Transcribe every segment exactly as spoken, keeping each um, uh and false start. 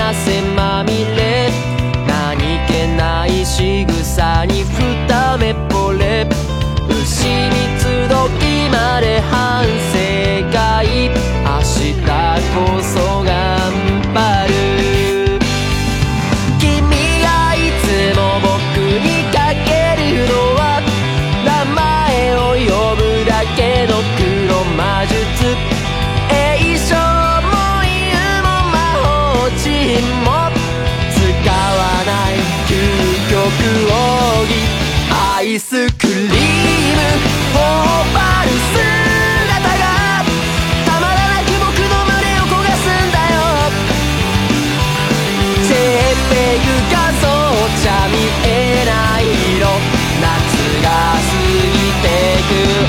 汗まみれ、何気ない仕草に二目惚れ、牛蜜時まで反省会、明日こそ頑張る。君がいつも僕にかけるのは名前を呼ぶだけの黒魔術、栄翔も犬も魔法陣も使わない究極奥義、アイスクリーム頬張る姿がたまらなく僕の胸を焦がすんだよ。ジェペグ画像じゃ見えない色、夏が過ぎてく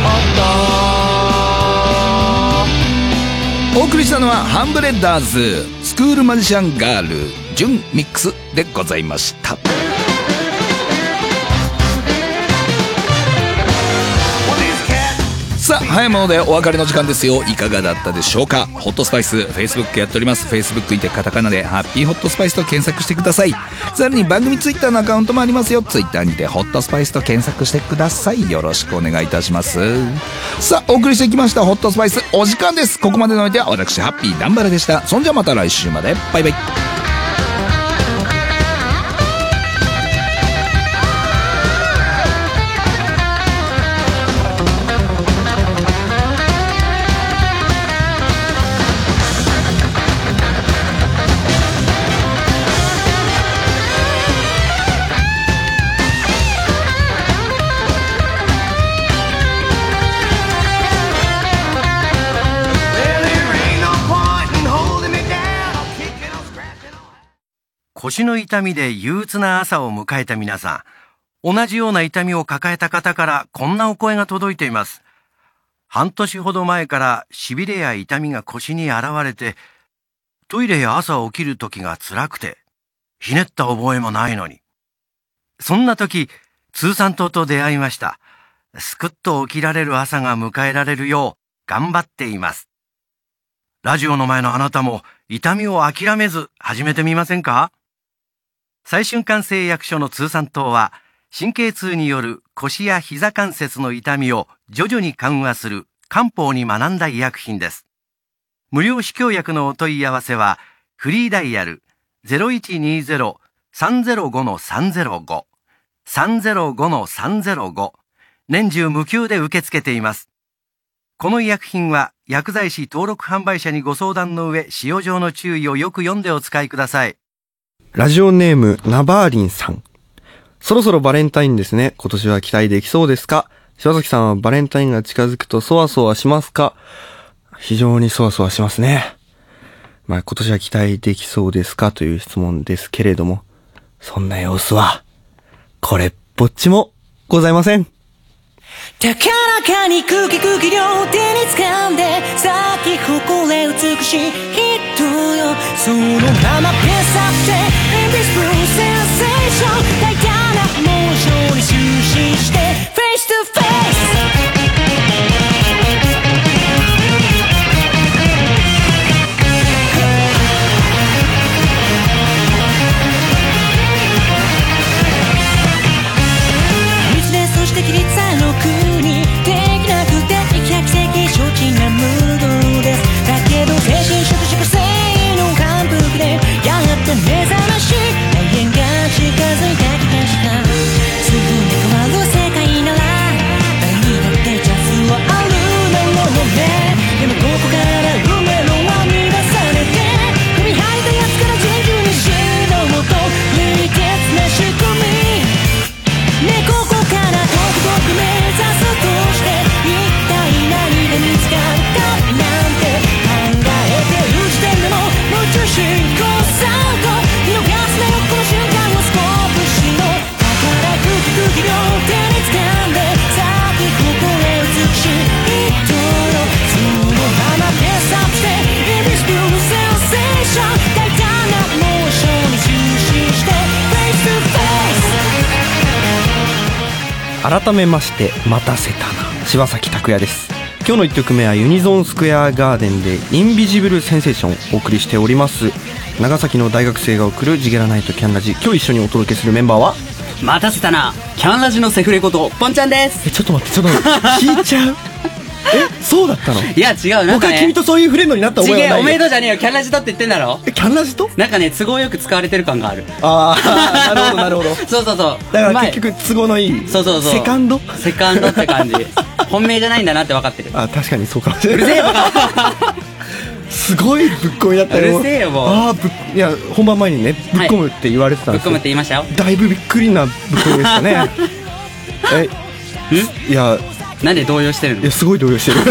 音。 お送りしたのはハンブレッダーズスクールマジシャンガール準ミックスでございました。さあ早いものでお別れの時間ですよ。いかがだったでしょうか。ホットスパイス Facebook やっております。 Facebook にてカタカナでハッピーホットスパイスと検索してください。さらに番組 Twitter のアカウントもありますよ。 Twitter にてホットスパイスと検索してください。よろしくお願いいたします。さあお送りしてきましたホットスパイス、お時間です。ここまでの相手は私ハッピー南原でした。そんじゃまた来週まで、バイバイ。 腰の痛みで憂鬱な朝を迎えた皆さん、同じような痛みを抱えた方からこんなお声が届いています。半年ほど前から痺れや痛みが腰に現れて、トイレや朝起きる時が辛くて、ひねった覚えもないのに。そんな時、通産党と出会いました。すくっと起きられる朝が迎えられるよう頑張っています。ラジオの前のあなたも痛みを諦めず始めてみませんか？再春館製薬所の通産党は、神経痛による腰や膝関節の痛みを徐々に緩和する漢方に学んだ医薬品です。無料試供薬のお問い合わせは、フリーダイヤル ゼロいちにゼロ さんゼロご さんゼロご さんゼロご さんゼロご、年中無休で受け付けています。この医薬品は薬剤師登録販売者にご相談の上、使用上の注意をよく読んでお使いください。 ラジオネームナバーリンさん。そろそろバレンタインですね。今年は期待できそうですか？柴崎さんはバレンタインが近づくとそわそわしますか？非常にそわそわしますね。まあ今年は期待できそうですかという質問ですけれども、そんな様子はこれっぽっちもございません。 高らかに空気空気両手に掴んで咲き誇れ美しい人よ、そのままペースアップして In this blue sensation 大胆なモーションに終始して Face to face規律さの国できなくて一百世紀承知なムードです。だけど精神粛々性の反復でやがて目覚まし永遠が近づいた気がした。すぐに変わる世界なら誰にだってチャンスはあるだろうね。でもここから運命の輪に出されて踏み入ったやつから人類に死のもと無理鉄な仕組みね、ここから目指すとして一体何で見つかったなんて考えてる時点でも夢中進行サウンド見逃すなよこの瞬間をスコープしろ。だから空気空気両手に掴んで咲き誇れ美しい人よ、そのままペースアップして In this beautiful sensation 大胆なモーションに終始して Face to face。 改めまして待たせたな、柴崎拓也です。今日のいっきょくめはユニゾンスクエアガーデンでインビジブルセンセーションをお送りしております。 長崎の大学生が送るジゲラナイトキャンラジ。今日一緒にお届けするメンバーは、 待たせたな、キャンラジのセフレことポンちゃんです。 え、ちょっと待って、ちょっと待って聞いちゃうえ、そうだったの？ いや違う、なん僕はかね、 君とそういうフレンドになった覚えはないよ。 おめでとうじゃねえよ、キャンラジだって言ってんだろ。 え、キャンラジとなんかね、都合よく使われてる感がある。 ああ、なるほどなるほどそうそうそう、 だから前結局都合のいい。 そうそうそう、 セカンドセカンドって感じ。本命じゃないんだなって分かってる。 あ、確かにそうかもしれうるせえよないすごいぶっ込みだったよ。 うるせえよもう。 ああ、ぶっ、いや、本番前にね、ぶっ込むって言われてたんぶっ込ですよ。 むって言いましたよ。 だいぶびっくりなぶっ込みでしたねえ、いや、 なんで動揺してるの？ いや、すごい動揺してる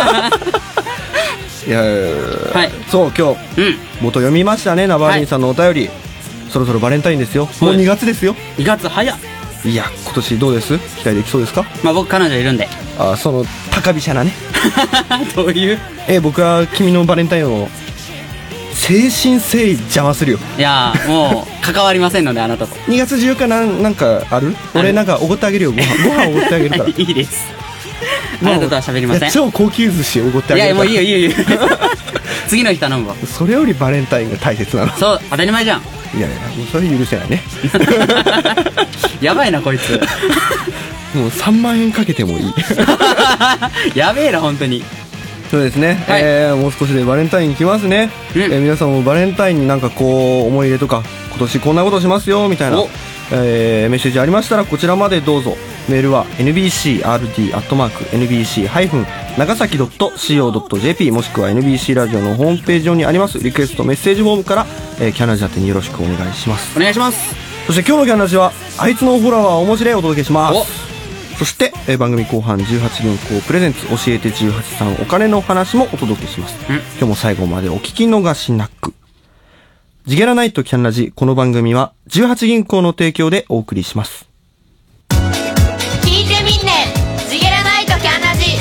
いや、 はい、 そう、今日、 うん、 元読みましたね、ナバーリンさんのお便り、そろそろバレンタインですよ。もうにがつですよ。 にがつ早っ。 いや、今年どうです？期待できそうですか？ まあ僕彼女いるんで。 あ、その高飛車なねどういう？ え、僕は君のバレンタインを誠心誠意邪魔するよ。 いやー、もう関わりませんので、あなたと。 にがつじゅうよっかなん、なんかある？俺なんかおごってあげるよ。ご飯ご飯おごってあげるからいいです。あなたとは喋りません。 いや、超高級寿司おごってあいげるから。 やもういいよいいよいいよ次の日頼むわ。 それよりバレンタインが大切なの。 そう、当たり前じゃん。 いやいや、もうそれ許せないねやばいなこいつもうさんまんえんかけてもいいやべえな本当に。 そうですね、 はい、 えー、もう少しでバレンタイン来ますね、 うん、 えー、皆さんもバレンタインになんかこう思い入れとか、今年こんなことしますよみたいな、えー、メッセージありましたらこちらまでどうぞ。メールは エヌビーシーアールディー アットマーク エヌビーシー 長崎 .co.jp もしくは エヌビーシー ラジオのホームページ上にありますリクエストメッセージフォームから、えー、キャンラジ宛てによろしくお願いします。 お願いします。 そして今日のキャンラジはあいつのホラーは面白いをお届けします。そして、えー、番組後半じゅうはち銀行プレゼンツ教えてじゅうはちさんお金の話もお届けします。今日も最後までお聞き逃しなく。ジゲラナイトキャンラジ、この番組はじゅうはち銀行の提供でお送りします。 聞いてみんね、ジゲラナイトキャンラジ。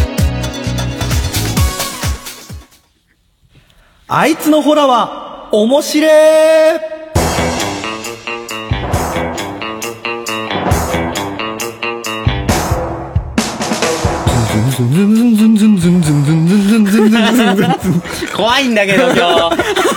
あいつのホラーは面白い。 怖いんだけど今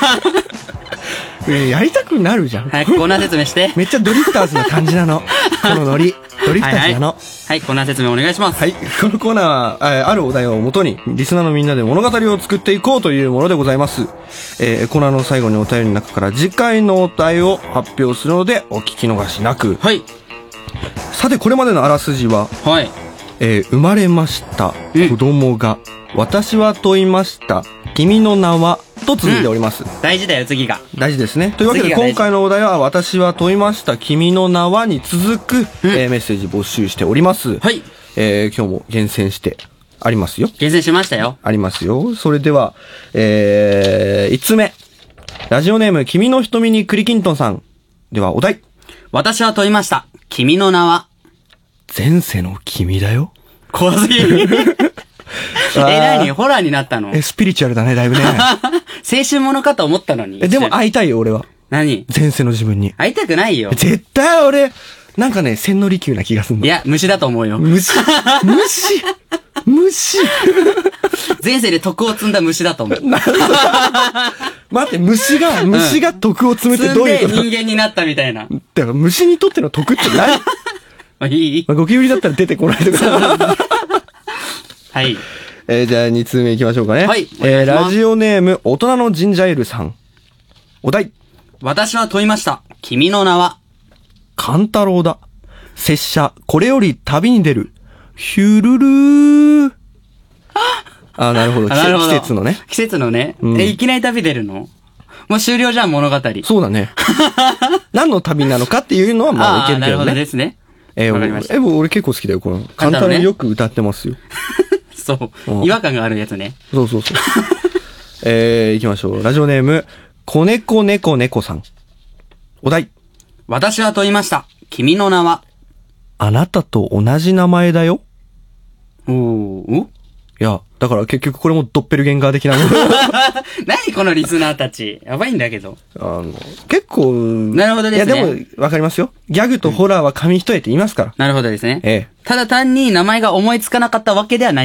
日やりたくなるじゃん。 早くコーナー説明してめっちゃドリフターズな感じなのこのノリドリフターズなの。はい、 はい、コーナー説明お願いします。 はい、このコーナーはあるお題をもとにリスナーのみんなで物語を作っていこうというものでございます。えー、コーナーの最後にお便りの中から次回のお題を発表するのでお聞き逃しなく。 はい。 さてこれまでのあらすじは、 はい、 えー、生まれました子供が、うん、私は問いました君の名はと続いております、うん、 大事だよ次が大事ですね。というわけで今回のお題は私は問いました君の名はに続く、うん、えー、メッセージ募集しております。 はい、 えー、今日も厳選してありますよ。 厳選しましたよ。 ありますよ。それではえー、いつつめラジオネーム君の瞳に栗きんとんさん。ではお題、 私は問いました君の名は。 前世の君だよ。 怖すぎるえ、何ホラーになったの？ え、スピリチュアルだね、だいぶね青春ものかと思ったのに。 え、でも会いたいよ、俺は。 何？ 前世の自分に。 会いたくないよ。 絶対俺、なんかね、千利休な気がすんの。 いや、虫だと思うよ。 虫虫虫前世で徳を積んだ虫だと思う。 待って、虫が、虫が徳を積むってどういうこと？ 積んで人間になったみたいな。 だから虫にとっての徳って何？ いい？ まあ、ゴキブリだったら出てこないとか。 はい。 えー、じゃあにつうめいきましょうかね。 はい。 えー、ラジオネーム、大人のジンジャーエールさん。お題。 私は問いました。君の名は。 カンタロウだ。拙者、これより旅に出る。ヒュルルー。あ、なるほど。 なるほど。 季節のね。 季節のね。 うん、 え、いきなり旅出るの？もう終了じゃん、物語。 そうだね。何の旅なのかっていうのはまあいけるけどね。 あ、なるほどですね。 えー、えー、俺結構好きだよ、この。カンタロウよく歌ってますよ。 そう。違和感があるやつね。 そうそうそう。えー、行きましょう。ラジオネーム、子猫猫猫さん。お題。 私は問いました。君の名は。 あなたと同じ名前だよ。 おー、お？ いや、だから結局これもドッペルゲンガー的なもの。 何このリスナーたち。やばいんだけど。 あの、結構。 なるほどですね。 いやでも、わかりますよ。ギャグとホラーは紙一重って言いますから。 なるほどですね。 ええ。 ただ単に名前が思いつかなかったわけではないと。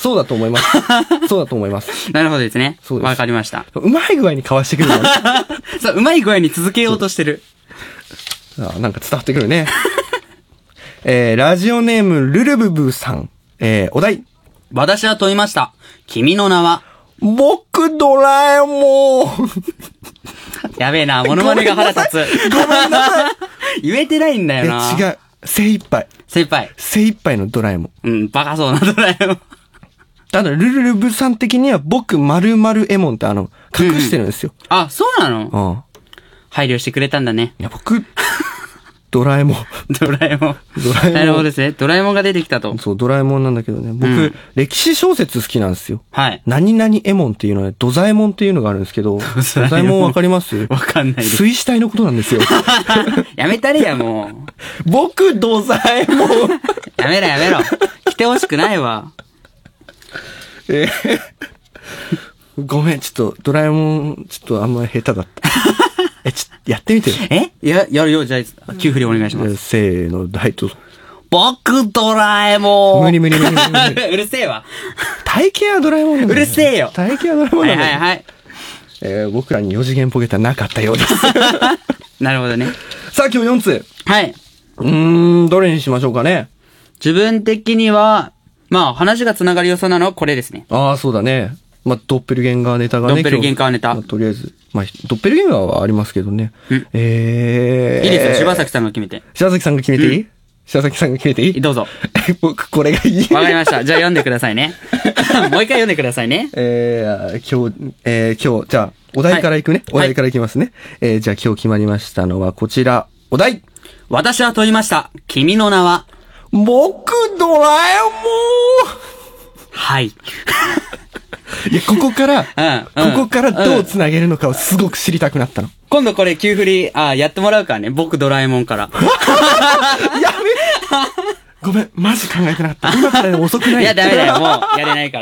そうだと思います。そうだと思います。 なるほどですね。 そうです。 わかりました。 うまい具合にかわしてくるのね。 そう、うまい具合に続けようとしてる。 あ、なんか伝わってくるね。えー、ラジオネーム、ルルブブーさん。えー、お題。 私は問いました。君の名は？ 僕、ドラえもん。 やべえな、モノマネが腹立つ。 ごめんなさい。 言えてないんだよな。 違う。精一杯。 精一杯。 精一杯のドラえもん。 うん、バカそうなドラえもん。 ただ、ルルルブさん的には僕、〇〇エモンってあの、隠してるんですよ。 うんうん、あ、そうなの？ うん。 配慮してくれたんだね。 いや、僕、ドラえもん。 ドラえもん。 ドラえもん。 なるほどですね。ドラえもんが出てきたと。 そう、ドラえもんなんだけどね。僕、うん、歴史小説好きなんですよ。 はい。 何々エモンっていうのは、ドザエモンっていうのがあるんですけど、ドザエモンわかります？ わかんないです。 水死体のことなんですよ。 やめたれや、もう。 僕、ドザエモン。 やめろやめろ。来てほしくないわ。 えー、ごめん、ちょっと、ドラえもん、ちょっとあんまり下手だった。え、ちょっと、やってみてよ。 えや、やるよ、じゃあ、急振りお願いします。 せーの、大と。 僕、ドラえもん。 無理無理無理無理。 うるせえわ。 体型はドラえもんなんだ、ね。 うるせえよ。 体型はドラえもんなんだ、ね。 はいはいはい。 えー、僕らによ次元ポケットはなかったようです。 なるほどね。 さあ、今日よんつ。 はい。 うーん、どれにしましょうかね。 自分的には、まあ、話が繋がりよそうなのはこれですね。 ああ、そうだね。まあ、ドッペルゲンガーネタがね。 ドッペルゲンガーネタ。 まあ、とりあえず。まあ、ドッペルゲンガーはありますけどね。 うん。 えー。 いいですよ、柴崎さんが決めて。 柴崎さんが決めていい、うん、柴崎さんが決めていいどうぞ。 僕、これがいい。 わかりました。じゃあ読んでくださいね。もう一回読んでくださいね。 えー、今日、えー、今日、じゃあ、お題からいくね。はい、お題からいきますね。はい、えー、じゃあ今日決まりましたのはこちら。お題。 私は問いました。君の名は？ 僕、ドラえもん。 はい。 いや、ここから、 うんうん、 ここからどう繋げるのかをすごく知りたくなったの。 今度これ、急振り、あ、やってもらうからね。僕、ドラえもんから。 やめごめん、マジ考えてなかった。今からでも遅くない？ いや、ダメだよ。もう、やれないから。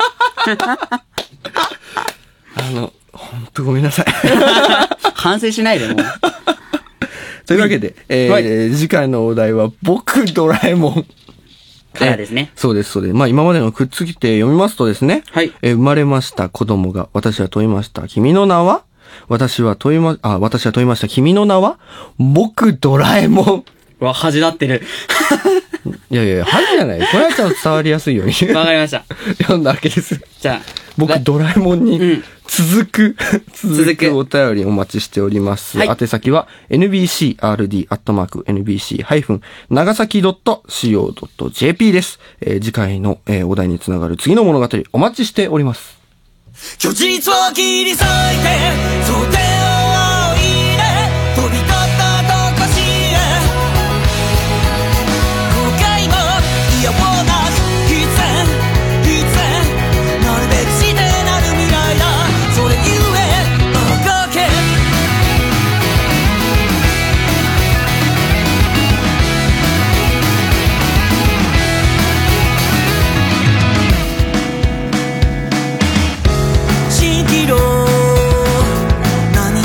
あの、ほんとごめんなさい。 反省しないで、もう。 というわけで、うん、えーはい、次回のお題は、僕、ドラえもん。 からですね。 そうです、そうです。まあ今までのくっつけて読みますとですね。 はい。 えー、生まれました子供が、私は問いました。君の名は？私は問いま、あ、私は問いました。君の名は？僕、ドラえもん。 うわ、恥だってる。 いやいや、恥じゃない。これはちゃんと伝わりやすいように。 わかりました。 読んだわけです。 じゃあ。 僕、ドラえもんに続く、うん、続くお便りお待ちしております。はい、宛先は エヌビーシーアールディー アットマーク エヌビーシー 長崎 ドットシーオー ドット ジェーピー です。えー、次回の、えー、お題につながる次の物語お待ちしております。 虚実を切り裂いて想定を入れ飛び立ったとこしへ後悔もいやもうな必然必然なるべくしてなる未来だそれゆえあがけ蜃気楼何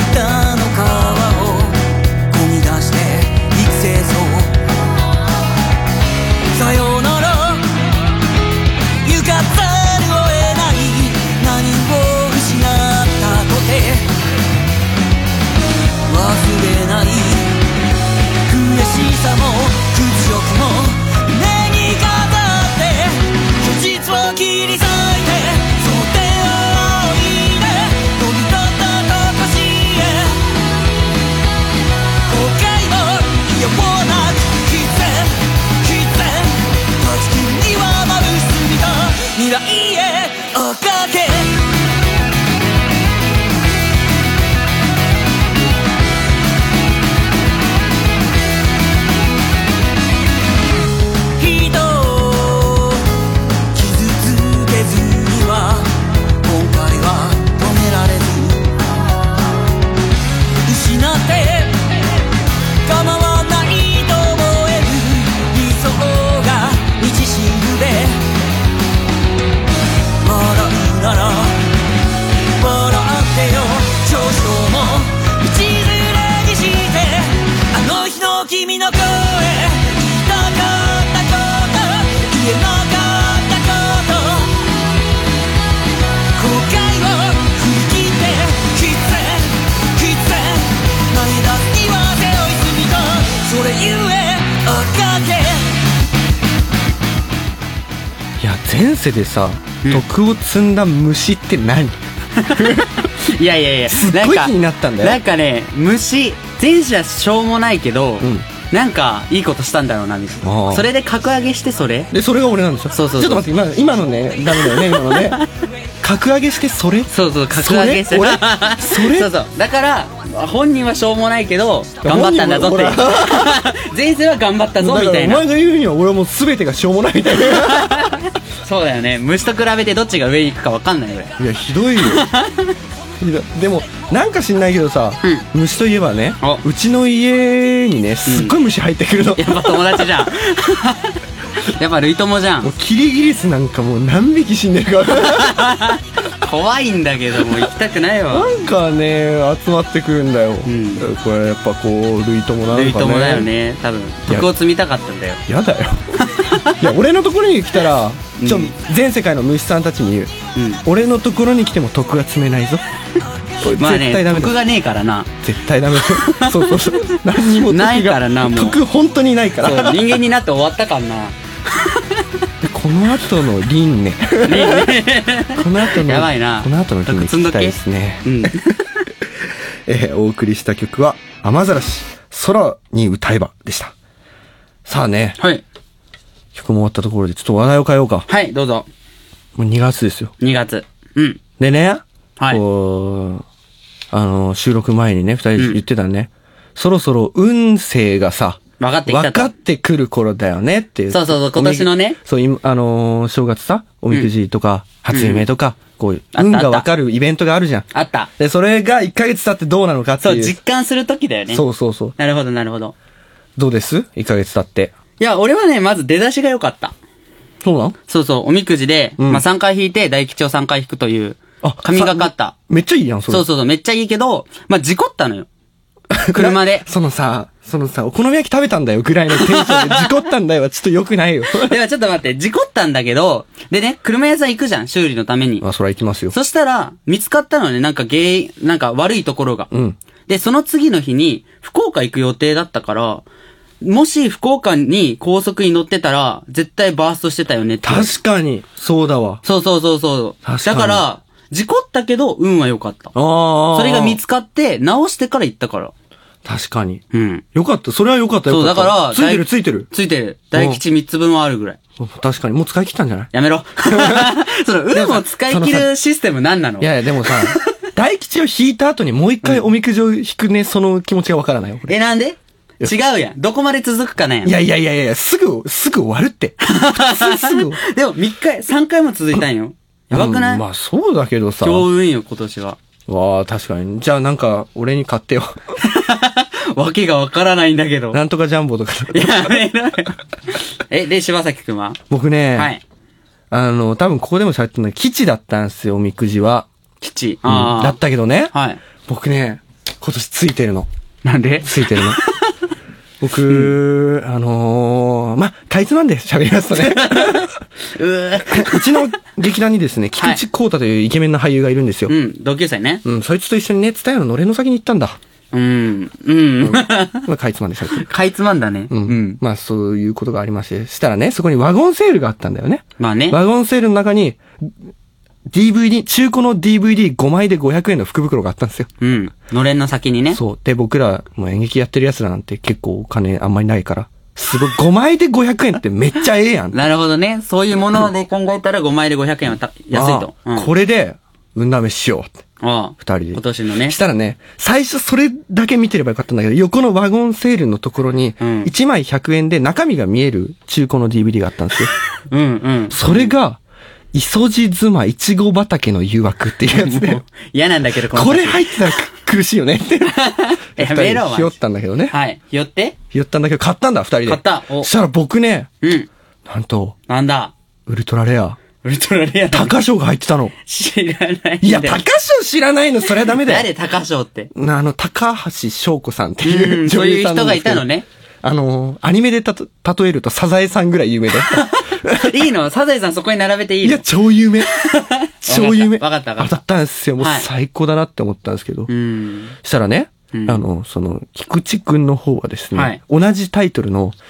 前世でさ、徳を積んだ虫って何？ いやいやいや、 すっごい気になったんだよ。 なんかね、虫、前者しょうもないけど、 うんなんかいいことしたんだろうなみたいああな。それで格上げしてそれで、それが俺なんでしょ。 そうそうそうちょっと待って、今、今のね、ダメだよね、今のね。格上げしてそれそうそう、格上げしてそれ俺それそうそう。だから、本人はしょうもないけど、頑張ったんだぞって本人は。 前世は頑張ったぞだからおみたいな。 前が言うには俺はもう全てがしょうもないみたいな。 そうだよね。虫と比べてどっちが上に行くか分かんないよ。 いや、ひどいよ。ひどいでも、なんか知んないけどさ、虫といえばね、 おうちの家にね、すっごい虫入ってくるの。 やっぱ友達じゃん。やっぱ類友じゃん。 もうキリギリスなんかもう何匹死んでるか。 怖いんだけど、もう行きたくないわ。 なんかね、集まってくるんだよ。 んこれやっぱこう、類友なのかね。 類友だよね。多分、徳を積みたかったんだよ。 やだよ。いや、俺のところに来たら、ちょ、全世界の虫さんたちに言う。 うん。 俺のところに来ても徳が積めないぞ。これまあね絶対ダ、メだ徳がねえからな。 絶対ダメだ。そうそうそう。何にも徳がないからなもう徳本当にないかそう、 ら。 人間になって終わったからな。 でこの後の輪廻。この後の、 やばいなこの後の輪廻聞きたいですね。 うん。 えーお送りした曲は、雨ざらし、空に歌えばでした。さあね、 はい。 曲も終わったところでちょっと話題を変えようか。 はい、どうぞ。 もうにがつですよ。 にがつ。うん。 でね、 はい。 こう、あの、収録前にね、二人で言ってたね、そろそろ運勢がさ、 分かってきたと。 分かってくる頃だよねっていう。 そうそうそう今年のねおみそう、今、あのー正月さ、おみくじとか、初夢とか、こういう、 あった運が分かるイベントがあるじゃん。 あった。 で、それがいっかげつ経ってどうなのかってそう、 いう。 実感するときだよね。 そうそうそう。 なるほど、なるほど。 どうです ?いっ ヶ月経って。 いや、俺はね、まず出だしが良かった。 そうなんそうそう、おみくじで、 うんまあ、さんかい引いて、大吉をさんかい引くという、 あ神がかった。 めっちゃいいやん、それ。 そうそうそう、めっちゃいいけど、まあ、事故ったのよ。車で。 そのさ、そのさ、お好み焼き食べたんだよぐらいのテンションで事故ったんだよはちょっと良くないよ。 ではちょっと待って、事故ったんだけど、でね、車屋さん行くじゃん、修理のために。 あ、そら行きますよ。 そしたら、見つかったのね、なんか原因、なんか悪いところが。 うん。 で、その次の日に、福岡行く予定だったから、もし福岡に高速に乗ってたら、絶対バーストしてたよねって。 確かに、そうだわ。 そうそうそうそう。 確かにだから、事故ったけど、運は良かった。 ああ。 それが見つかって、直してから行ったから。 確かに。 うん。 よかった。それはよかったよそう、 かった。 だから、 ついて大るついてる。 ついてる。大吉みっつぶんはあるぐらい。 確かに。もう使い切ったんじゃないやめろ。その、運を使い切るシステム何なのいやいや、でもさ、大吉を引いた後にもう一回おみくじを引くね、その気持ちがわからないよ。俺え、なんで違うやん。どこまで続くかなんやん。 いやいやいやいや、すぐ、すぐ終わるって。普通すぐ。 でも、みっか、さんかいも続いたんよ。やばくない、 うんまあそうだけどさ。 強運よ、今年は。 わあ、確かに。じゃあなんか、俺に買ってよ。 わけがわからないんだけど。 なんとかジャンボとか。 やめろよ。え、で、柴崎くんは僕ね、 はい。 あの、多分ここでも喋ったの基地だったんですよ、おみくじは。 吉。 うんああ。 だったけどね。 はい。 僕ね、今年ついてるの。 なんでついてるの。僕、あのー、ま、かいつまんで喋りますとね。 うー。 うちの劇団にですね、菊池光太というイケメンな俳優がいるんですよ。 うん、同級生ね。 うん、そいつと一緒にね、伝えののれんの先に行ったんだ。 うん。うん。 まあ、かいつまんで喋ってる。 かいつまんだね。 う。 うんん。 まあ、そういうことがありまして。したらね、そこにワゴンセールがあったんだよね。 まあね。 ワゴンセールの中に、ディーブイディー、中古の ディーブイディーご 枚でごひゃくえんの福袋があったんですよ。 うん。のれんの先にね。 そう。で、僕ら、もう演劇やってる奴らなんて結構お金あんまりないから、すごい、ごまいでごひゃくえんってめっちゃええやん。 なるほどね。そういうもので考えたらごまいでごひゃくえんはた安いと。 ああうん。 これで、運試ししようって。 ああ。 二人で。 今年のね。 したらね、最初それだけ見てればよかったんだけど、横のワゴンセールのところにうん、 いちまいひゃくえんで中身が見える中古の ディーブイディー があったんですよ。 うんうん。 それが、磯路妻いちご畑の誘惑っていうやつでもう、嫌なんだけど、のこれ入ってたら苦しいよねって。 やめろ、 二人でひよったんだけどね。 はい。ひよってひよったんだけど、買ったんだ、二人で。 買ったおそしたら僕ね、 うん。 なんと、 なんだウルトラレア、 ウルトラレアだ。 高賞が入ってたの。 知らないんだよ。 いや、高賞知らないの、それはダメだよ。 誰高賞って。 あの、高橋翔子さんってういうんそういう女優さんな人がんですけどいたのね。 あの、アニメでたと、例えるとサザエさんぐらい有名だった。 いいのサザエさんそこに並べていいのいや、超有名。超有名。 わかったわかった当たったんですよ。もうはい最高だなって思ったんですけど。 うん。 したらね、 うんあの、その、菊池くんの方はですね、 はい同じタイトルの、 うん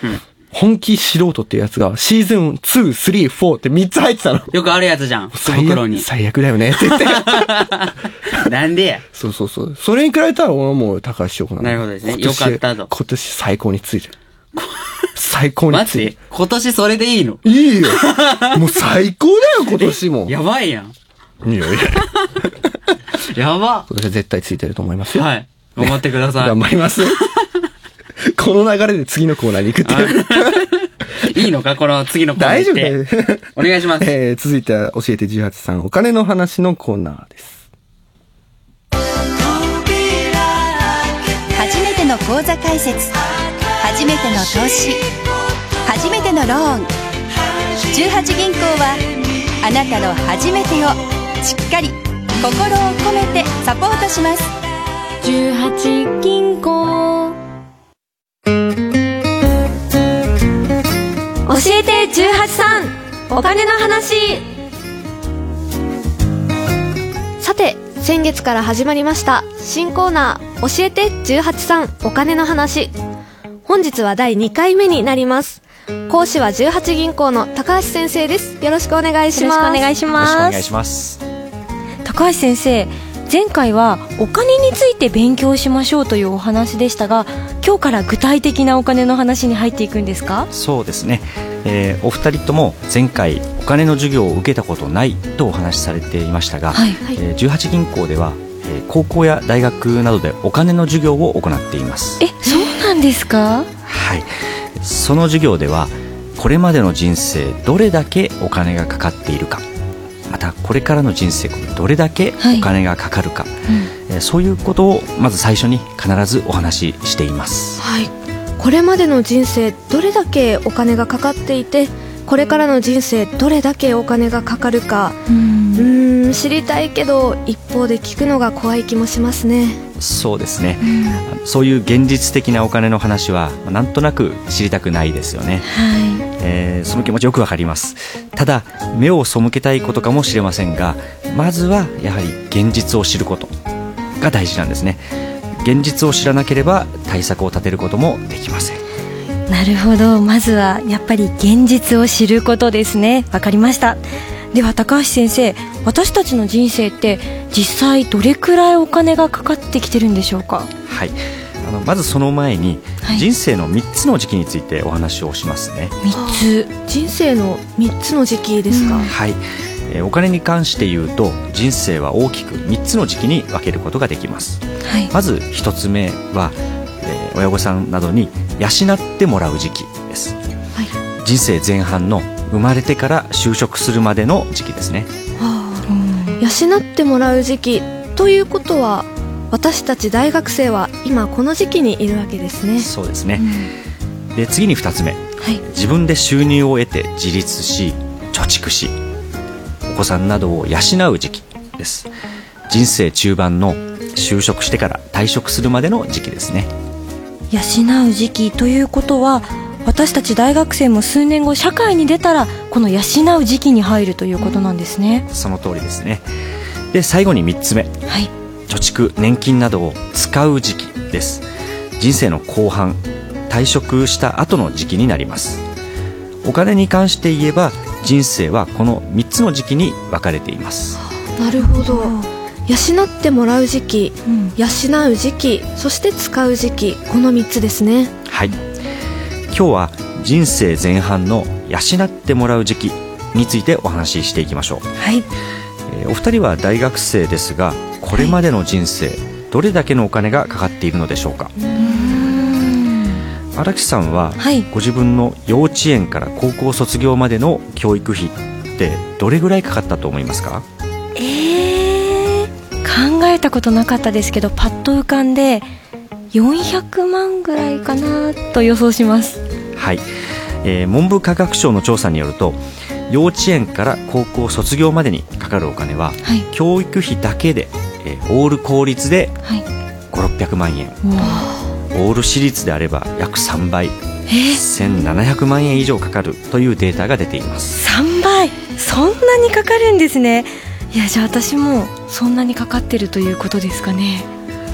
本気素人っていうやつがシーズンに、さん、よんってみっつ入ってたの。 よくあるやつじゃん。福最袋に悪。最悪だよねって言って。 なんでや。 そうそうそう。それに比べたら俺はもう高橋翔子なの。 なるほどですね今年よかったと今年最高についてる。最高についてる。 待って、今年それでいいの？ いいよ。もう最高だよ、今年も。 やばいやん。 いやいや。 やば。 今年は絶対ついてると思いますよ。 はい。頑張ってください。 頑張ります。この流れで次のコーナーに行くっていう。 いいのかこの次のコーナー大丈夫行ってだよ。 お願いします。 えー、続いては教えてじゅうはちさん、お金の話のコーナーです。 初めての口座開設、初めての投資、初めてのローン。じゅうはち銀行はあなたの初めてをしっかり心を込めてサポートします。 じゅうはち銀行教えてじゅうはちさん、お金の話。 さて、先月から始まりました新コーナー、教えてじゅうはちさん、お金の話。本日はだいにかいめになります。講師はじゅうはち銀行の高橋先生です。よろしくお願いします。 よろしくお願いします。 よろしくお願いします。 高橋先生、前回はお金について勉強しましょうというお話でしたが、今日から具体的なお金の話に入っていくんですか？ そうですね、えー、お二人とも前回お金の授業を受けたことないとお話しされていましたが、 はいはい、えー、じゅうはち銀行では、えー、高校や大学などでお金の授業を行っています。 え、そうなんですか？ はい、その授業ではこれまでの人生どれだけお金がかかっているか、またこれからの人生どれだけお金がかかるか、はい、うん、えー、そういうことをまず最初に必ずお話ししています。 はい、これまでの人生どれだけお金がかかっていて、これからの人生どれだけお金がかかるか、うーん、うーん、知りたいけど一方で聞くのが怖い気もしますね。 そうですね、うん、そういう現実的なお金の話はなんとなく知りたくないですよね。はい、えー、その気持ちよくわかります。ただ目を背けたいことかもしれませんが、まずはやはり現実を知ることが大事なんですね。現実を知らなければ対策を立てることもできません。 なるほど、まずはやっぱり現実を知ることですね。わかりました。では高橋先生、私たちの人生って実際どれくらいお金がかかってきてるんでしょうか？ はい、あのまずその前に、はい、人生のみっつの時期についてお話をしますね。 みっつ、人生のみっつの時期ですか？うん、 はい、えー、お金に関して言うと人生は大きくみっつの時期に分けることができます。はい、まずひとつめは、えー、親御さんなどに養ってもらう時期です。はい、人生前半の生まれてから就職するまでの時期ですね。 はあ、養ってもらう時期ということは、私たち大学生は今この時期にいるわけですね。 そうですね。うん、で次にふたつめ、はい、自分で収入を得て自立し貯蓄しお子さんなどを養う時期です。人生中盤の就職してから退職するまでの時期ですね。 養う時期ということは、私たち大学生も数年後社会に出たらこの養う時期に入るということなんですね。 その通りですね。で最後にみっつめ、はい、貯蓄年金などを使う時期です。人生の後半、退職した後の時期になります。お金に関して言えば人生はこのみっつの時期に分かれています。 なるほど。養ってもらう時期、うん、養う時期、そして使う時期、このみっつですね。 はい、今日は人生前半の養ってもらう時期についてお話ししていきましょう。はい、えー、お二人は大学生ですが、これまでの人生、はい、どれだけのお金がかかっているのでしょうか？うーん、荒木さんは、はい、ご自分の幼稚園から高校卒業までの教育費ってどれぐらいかかったと思いますか？ えー、考えたことなかったですけど、パッと浮かんでよんひゃくまんぐらいかなと予想します。 はい、えー、文部科学省の調査によると、幼稚園から高校卒業までにかかるお金は、はい、教育費だけで、えー、オール公立でごひゃく、ろっぴゃくまんえん、オール私立であれば約さんばい、せんななひゃくまんえん以上かかるというデータが出ています。 さんばい、そんなにかかるんですね。いや、じゃあ私もそんなにかかってるということですかね。 はい、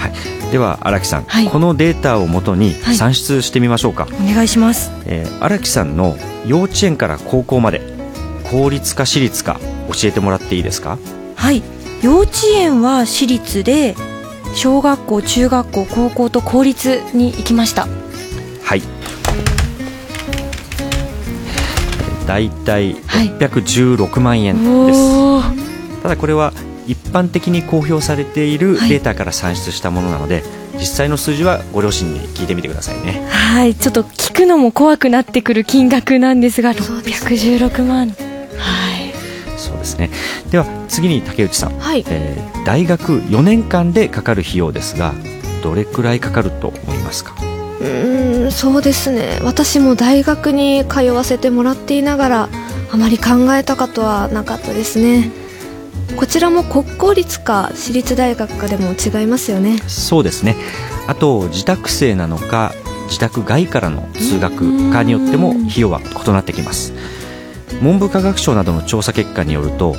では荒木さん、 はい、 このデータをもとに算出してみましょうか。 はい、お願いします。 えー、荒木さんの幼稚園から高校まで公立か私立か教えてもらっていいですか？ はい、幼稚園は私立で、小学校、中学校、高校と公立に行きました。 はい、だいたいろっぴゃくじゅうろくまんえんです、はい、ただこれは一般的に公表されているデータから算出したものなので、はい、実際の数字はご両親に聞いてみてくださいね。 はい、ちょっと聞くのも怖くなってくる金額なんですが、ろっぴゃくじゅうろくまん、はい、 そうですね。では次に竹内さん、 はい、 えー、大学よねんかんでかかる費用ですが、どれくらいかかると思いますか？ うーん、そうですね、私も大学に通わせてもらっていながらあまり考えたことはなかったですね。こちらも国公立か私立大学かでも違いますよね。 そうですね。あと自宅生なのか自宅外からの通学かによっても費用は異なってきます。文部科学省などの調査結果によると、はい、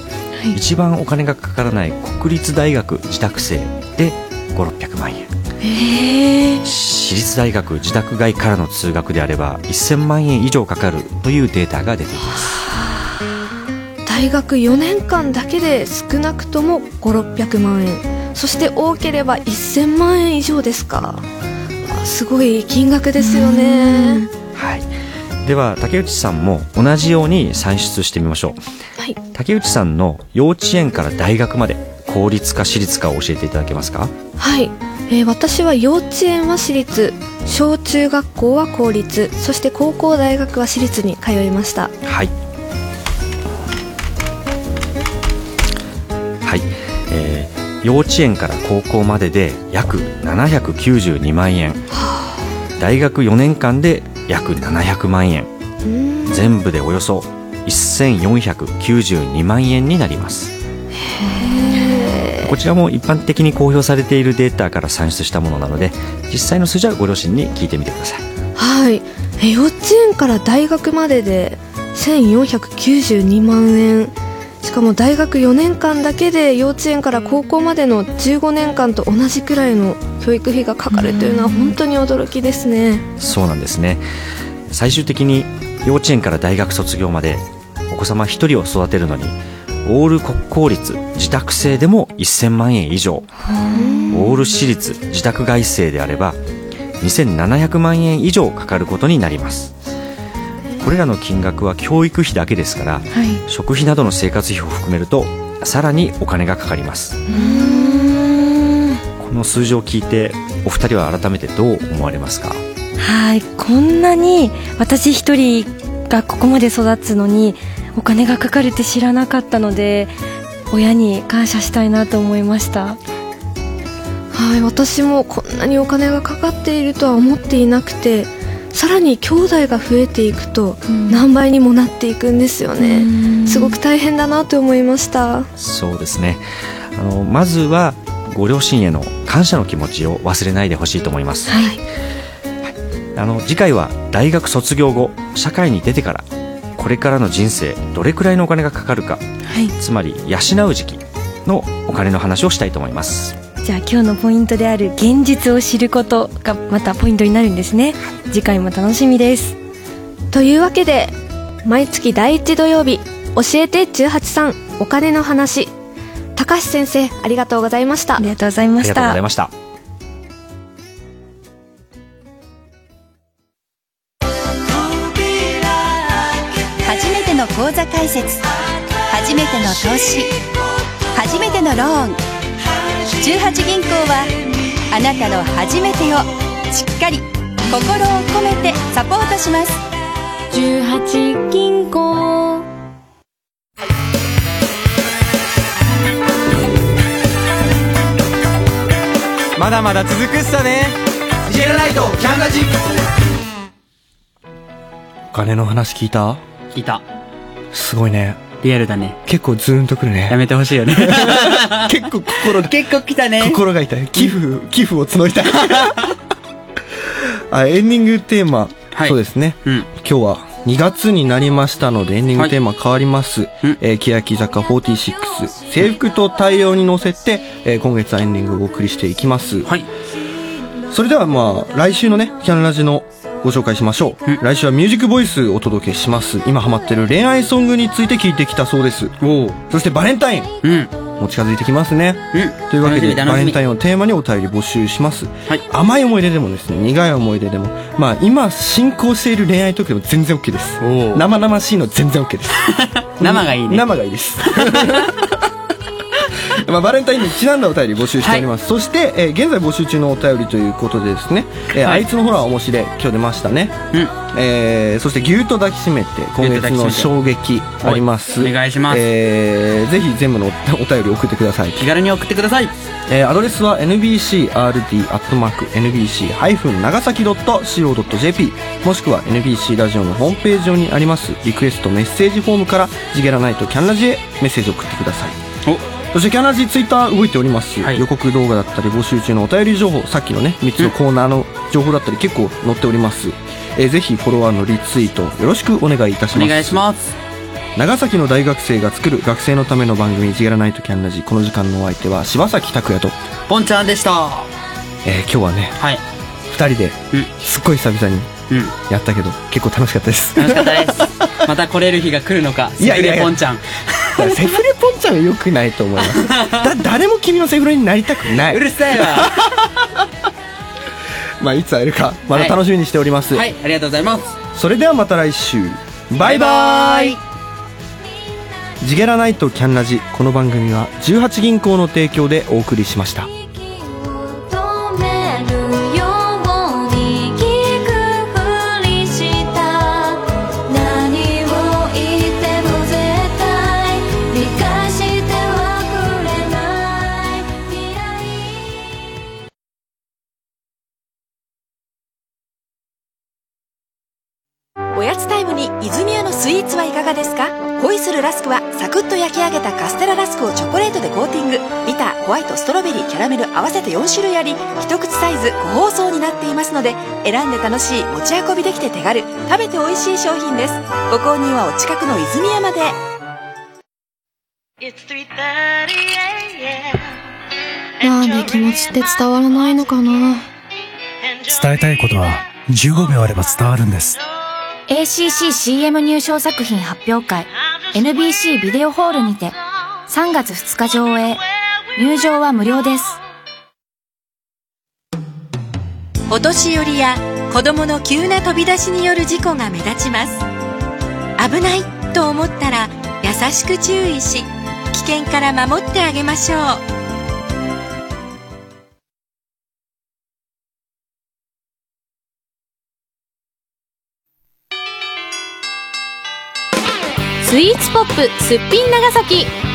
一番お金がかからない国立大学自宅生でごひゃくろっぴゃくまんえん、 へー、 私立大学自宅外からの通学であればせんまんえん以上かかるというデータが出ています。 大学よねんかんだけで少なくともごひゃくろっぴゃくまんえん、そして多ければせんまんえん以上ですか。すごい金額ですよね。 はい、では竹内さんも同じように算出してみましょう。はい、竹内さんの幼稚園から大学まで公立か私立かを教えていただけますか？ はい、えー、私は幼稚園は私立、小中学校は公立、そして高校大学は私立に通いました。 はい、はい、えー、幼稚園から高校までで約ななひゃくきゅうじゅうにまんえん、大学よねんかんで約ななひゃくまんえん、全部でおよそせんよんひゃくきゅうじゅうにまんえんになります。へー、こちらも一般的に公表されているデータから算出したものなので、実際の数字はご両親に聞いてみてください。 はい、え幼稚園から大学まででせんよんひゃくきゅうじゅうにまんえん、しかも大学よねんかんだけで幼稚園から高校までのじゅうごねんかんと同じくらいの教育費がかかるというのは本当に驚きですね。 そうなんですね。最終的に幼稚園から大学卒業までお子様ひとりを育てるのに、オール国公立自宅生でもせんまんえん以上、オール私立自宅外生であればにせんななひゃくまんえん以上かかることになります。これらの金額は教育費だけですから、はい、食費などの生活費を含めるとさらにお金がかかります。うーん、この数字を聞いてお二人は改めてどう思われますか？ はい、こんなに私一人がここまで育つのにお金がかかるって知らなかったので、親に感謝したいなと思いました。 はい、私もこんなにお金がかかっているとは思っていなくて、さらに兄弟が増えていくと何倍にもなっていくんですよね。すごく大変だなと思いました。 そうですね。あのまずはご両親への感謝の気持ちを忘れないでほしいと思います。はい、はい、あの次回は大学卒業後社会に出てからこれからの人生どれくらいのお金がかかるか、はい、つまり養う時期のお金の話をしたいと思います。 じゃあ今日のポイントである現実を知ることがまたポイントになるんですね。次回も楽しみです。 というわけで毎月だいいち土曜日教えてじゅうはちさんお金の話、高橋先生ありがとうございました。 ありがとうございました。 ありがとうございました。 初めての口座開設、初めての投資、初めてのローン、じゅうはち銀行はあなたの初めてをしっかり心を込めてサポートします。 じゅうはち銀行。 まだまだ続くっすね。ジェラナイトキャンラジ。 お金の話聞いた？ 聞いた。 すごいね。 リアルだね。 結構ズーンとくるね。 やめてほしいよね。 結構心が結構来たね。 心が痛い。寄付寄付を募りたい。あ、エンディングテーマ、はい、そうですね、うん、今日はにがつになりましたのでエンディングテーマ変わります、はい、えー、欅坂フォーティシックス制服と対応に乗せて、えー、今月はエンディングをお送りしていきます。はい、 それではまあ来週のねキャンラジのご紹介しましょう、うん、来週はミュージックボイスお届けします。今ハマってる恋愛ソングについて聞いてきたそうです。おそしてバレンタイン、うん、もう近づいてきますね、うん、というわけでバレンタインをテーマにお便り募集します、はい、甘い思い出でもですね苦い思い出でもまあ今進行している恋愛トークでも全然 OK です。生々しいの全然 OK です生がいいね。 生がいいですまあ、バレンタインにちなんだお便り募集しております、はい、そして、えー、現在募集中のお便りということでですね、えーはい、あいつのほら面白い今日出ましたね、うんえー、そしてぎゅーっと抱きしめて今月の衝撃あります。 お願いします、 えー、ぜひ全部のお便り送ってください。 気軽に送ってください。 えー、アドレスは エヌビーシーアールディー アットマーク エヌビーシー 長崎 .シーオー ドット ジェーピー もしくは エヌビーシー ラジオのホームページ上にありますリクエストメッセージフォームからジゲラナイトキャンラジへメッセージを送ってください。おそしてキャンラジツイッター動いております、はい、予告動画だったり募集中のお便り情報、さっきのねみっつのコーナーの情報だったり結構載っております、えー、ぜひフォロワーのリツイートよろしくお願いいたします。 お願いします。 長崎の大学生が作る学生のための番組ジゲラナイトキャンラジ、この時間のお相手は柴崎拓也とポンちゃんでした、 えー、今日はね、はい、ふたりですっごい久々にやったけど、うん、結構楽しかったです。 楽しかったですまた来れる日が来るのか。セフレポンちゃんセフレポンちゃんは良くないと思いますだ誰も君のセフレになりたくない。 うるさいわまあいつ会えるかまた楽しみにしております、 はい、はい、ありがとうございます。 それではまた来週バイバイ。ジゲラナイトキャンラジ、この番組はじゅうはち銀行の提供でお送りしました。 おやつタイムに泉屋のスイーツはいかがですか？恋するラスクはサクッと焼き上げたカステララスクをチョコレートでコーティング。ビター、ホワイト、ストロベリー、キャラメル合わせてよん種類あり、一口サイズ個包装になっていますので、選んで楽しい、持ち運びできて手軽、食べて美味しい商品です。ご購入はお近くの泉屋まで。 なんで気持ちって伝わらないのかな。 伝えたいことはじゅうごびょうあれば伝わるんです。 エーシーシーシーエム 入賞作品発表会 エヌビーシー ビデオホールにてさんがつふつか上映。入場は無料です。 お年寄りや子供の急な飛び出しによる事故が目立ちます。危ないと思ったら優しく注意し、危険から守ってあげましょう。 スイーツポップすっぴん長崎。